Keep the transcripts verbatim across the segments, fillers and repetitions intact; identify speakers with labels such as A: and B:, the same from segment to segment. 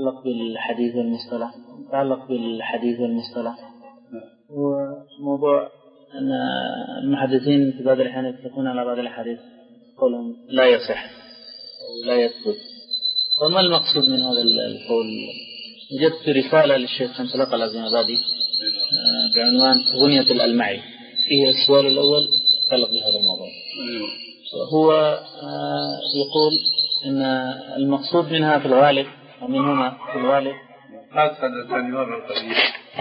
A: يتعلق بالحديث والمصطلح يتعلق بالحديث والمصطلح وموضوع أن المحدثين في بعض الأحيان يتفقون على بعض الحديث قولهم لا يصح أو لا يثبت. وما المقصود من هذا القول؟ وجدت رسالة للشيخ خنسلق العزيمبادي بعنوان غنية الألمعي، فيه السؤال الأول يتعلق بهذا الموضوع، وهو يقول أن المقصود منها في الغالب ومنهما في الغالب
B: لا تحدثني مرة قليلة.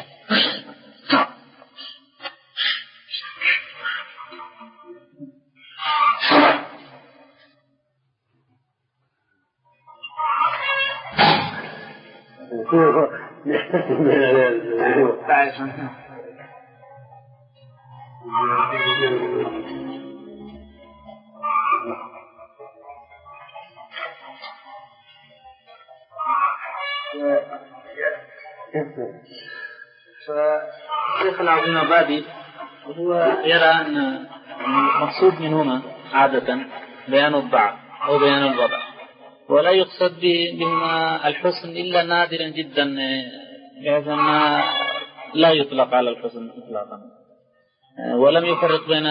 A: فالشيخ العزيمبادي هو يرى أن المقصود منهما عادة بيان الضعف أو بيان الوضع، ولا يقصد بهما الحسن إلا نادرا جدا، بحيث أن لا يطلق على الحسن إطلاقا. ولم يفرق بين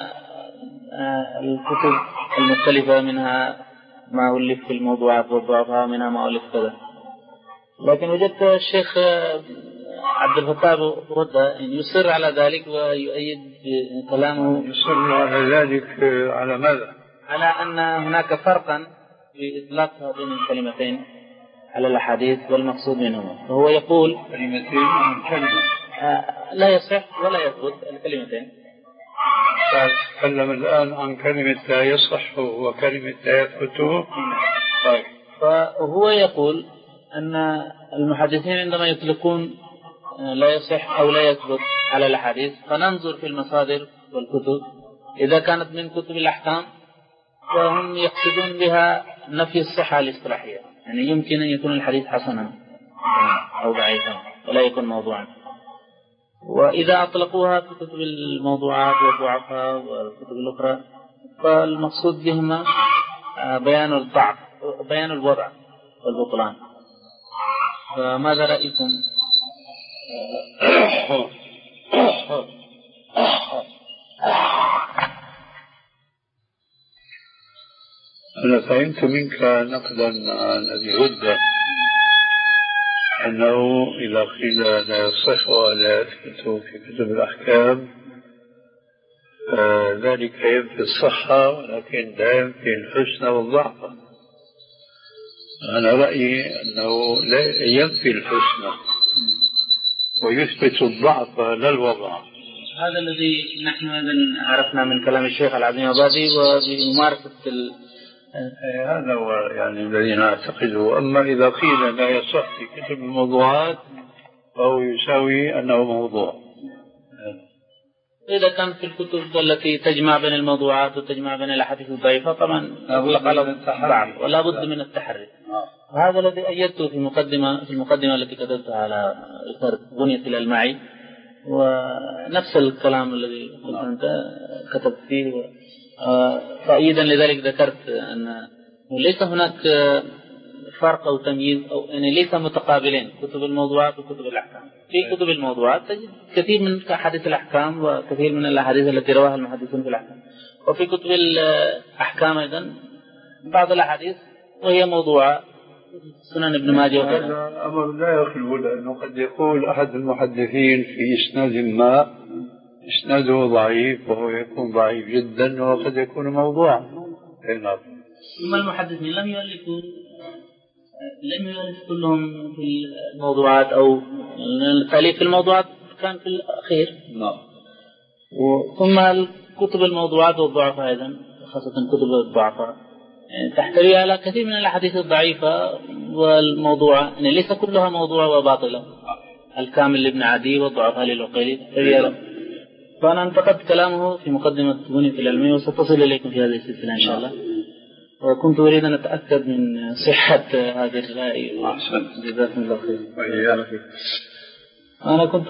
A: الكتب المختلفة منها ما ألف في الموضوعات والضعفاء منها ما ألف كذا. لكن وجدت الشيخ عبد الفتاح برده يصر على ذلك ويؤيد كلامه.
B: يصر على ذلك على ماذا؟
A: على أن هناك فرقا في إطلاق هذين الكلمتين على الأحاديث والمقصود منهما. فهو يقول
B: كلمتين عن كلمة
A: لا يصح ولا يثبت الكلمتين.
B: تكلم الآن عن كلمة لا يصح وكلمة لا يثبت.
A: طيب، فهو يقول أن المحدثين عندما يطلقون لا يصح أو لا يثبت على الأحاديث فننظر في المصادر والكتب، إذا كانت من كتب الأحكام فهم يقصدون بها نفي الصحة الاصطلاحية، يعني يمكن أن يكون الحديث حسنا أو ضعيفا ولا يكون موضوعا. وإذا أطلقوها في كتب الموضوعات والضعفاء والكتب الأخرى فالمقصود بهما بيان الضعف بيان الوضع والبطلان. فماذا رأيكم؟
B: أنا فهمت منك نقلا عن أبي هدى أنه إذا قيل لا يصح ولا يثبت في كتب الأحكام ذلك ينفي الصحة ولكن لا ينفي الحسن والضعف. أنا رأيي أنه لا ينفي الحسن ويثبت الضعف لا الوضع.
A: هذا الذي نحن عرفنا من كلام الشيخ العزيمبادي وبممارسة ال...
B: هذا هو يعني الذي نعتقده. أما إذا قيل لا يصح في كتب الموضوعات فهو يساوي أنه موضوع.
A: إذا كان في الكتب التي تجمع بين الموضوعات وتجمع بين الأحاديث الضعيفة طبعا يطلق على الضعف ولا بد من التحري. هذا الذي أيدته في مقدمة في المقدمة التي كتبتها على غنية الألمعي، ونفس الكلام الذي قلت أنت كتبت فيه. تأييدا لذلك ذكرت أن ليس هناك فرق أو تمييز أو يعني ليس متقابلين كتب الموضوعات وكتب الأحكام. في كتب الموضوعات تجد كثير من أحاديث الأحكام وكثير من الأحاديث التي رواها المحدثون في الأحكام، وفي كتب الأحكام أيضا بعض الأحاديث وهي موضوعة سنن ابن ماجه وغيرها.
B: هذا أمر لا يخلو، لأنه قد يقول أحد المحدثين في إسناد ما إسناده ضعيف وهو يكون ضعيف جدا وقد يكون موضوعا.
A: ثم المحدثين لم يؤلفوا لم يؤلف كلهم في الموضوعات أو التأليف في الموضوعات كان في الأخير.
B: نعم.
A: ثم كتب الموضوعات والضعفاء أيضا خاصة كتب الضعفاء تحتوي على كثير من الأحاديث الضعيفة والموضوعة، يعني ليس كلها موضوع وباطلة. الكامل لابن عدي والضعفاء للعقيلي. فأنا انتقدت كلامه في مقدمة غنية الألمعي وستصل إليكم في هذه السلسلة إن شاء الله. وكنت أريد أن أتأكد من صحة هذه الرأي.
B: أحسن.
A: جزاكم الله خير.
B: وإياك.
A: أنا كنت